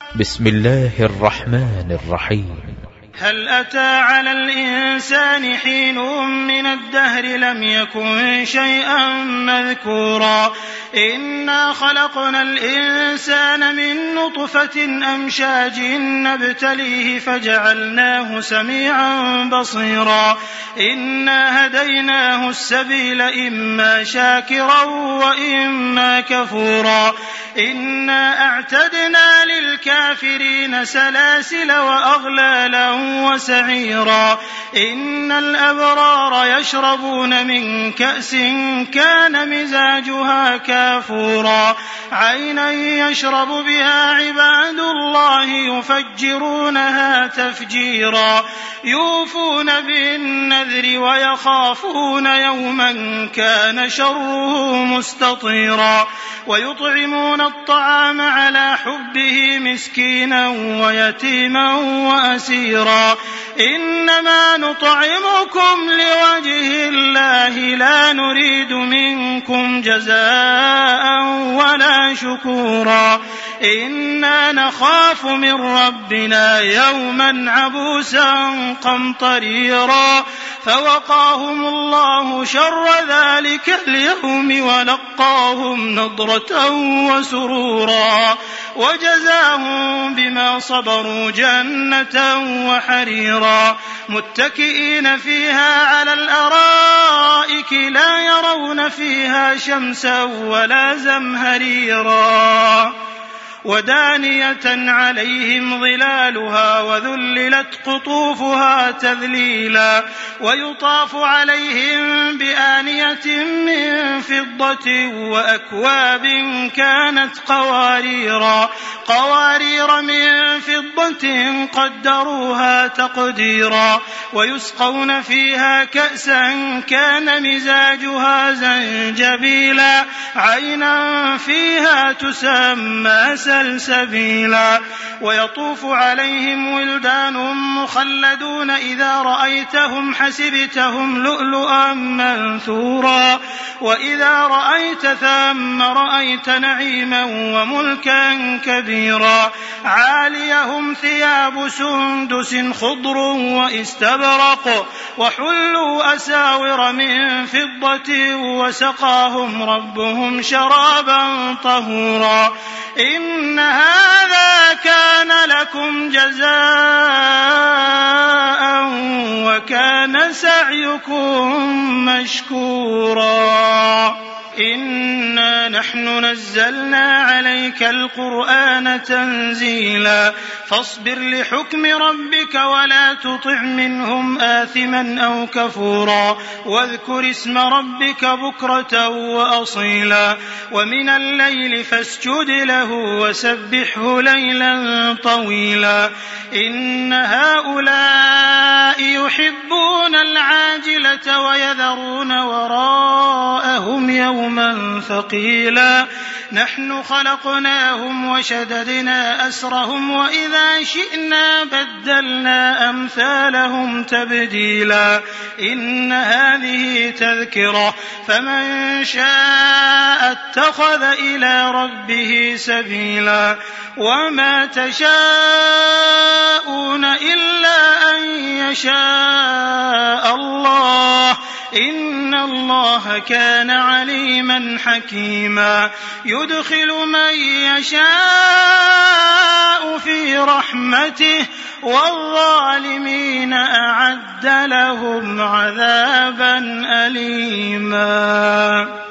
بسم الله الرحمن الرحيم. هل أتى على الإنسان حين من الدهر لم يكن شيئا مذكورا إنا خلقنا الإنسان من نطفة أمشاج نبتليه فجعلناه سميعا بصيرا إنا هديناه السبيل إما شاكرا وإما كفورا إنا أعتدنا للكافرين سلاسل وأغلالا وسعيرا إن الأبرار يشربون من كأس كان مزاجها كافورا عينا يشرب بها عباد الله يفجرونها تفجيرا يوفون بالنذر ويخافون يوما كان شره مستطيرا ويطعمون الطعام على حبه مسكينا ويتيما وأسيرا إنما نطعمكم لوجه الله لا نريد منكم جزاء ولا شكورا إنا نخاف من ربنا يوما عبوسا قمطريرا فوقاهم الله شر ذلك اليوم ولقاهم نضرة وسرورا وجزاهم بما صبروا جنة وحريرا متكئين فيها على الأرائك لا يرون فيها شمسا ولا زمهريرا ودانية عليهم ظلالها وذللت قطوفها تذليلا ويطاف عليهم بآنية من فضة وأكواب كانت قوارير من فضة قدروها تقديرا ويسقون فيها كأسا كان مزاجها زنجبيلا عينا فيها تسمى سلسبيلا ويطوف عليهم ولدان مخلدون إذا رأيتهم حسبتهم لؤلؤا منثورا وإذا رأيت ثم رأيت نعيما وملكا كبيرا عاليهم ثياب سندس خضر واستبرق وحلوا أساور من فضة وسقاهم ربهم شرابا طهورا إن هذا كان لكم جزاء وكان سعيكم مشكورا إنا نحن نزلنا عليك القرآن تنزيلا فاصبر لحكم ربك ولا تطع منهم آثما أو كفورا واذكر اسم ربك بكرة وأصيلا ومن الليل فاسجد له وسبحه ليلا طويلا إن هؤلاء يحبون العاجلة ويذرون وراءهم يوما ثقيلا نحن خلقناهم وشددنا أسرهم وإذا شئنا بدلنا أمثالهم تبديلا إن هذه تذكرة فمن شاء اتخذ إلى ربه سبيلا وما تشاءون إلا أن يشاء الله إن الله كان عليما حكيما يدخل من يشاء في رحمته والظالمين أعد لهم عذابا أليما.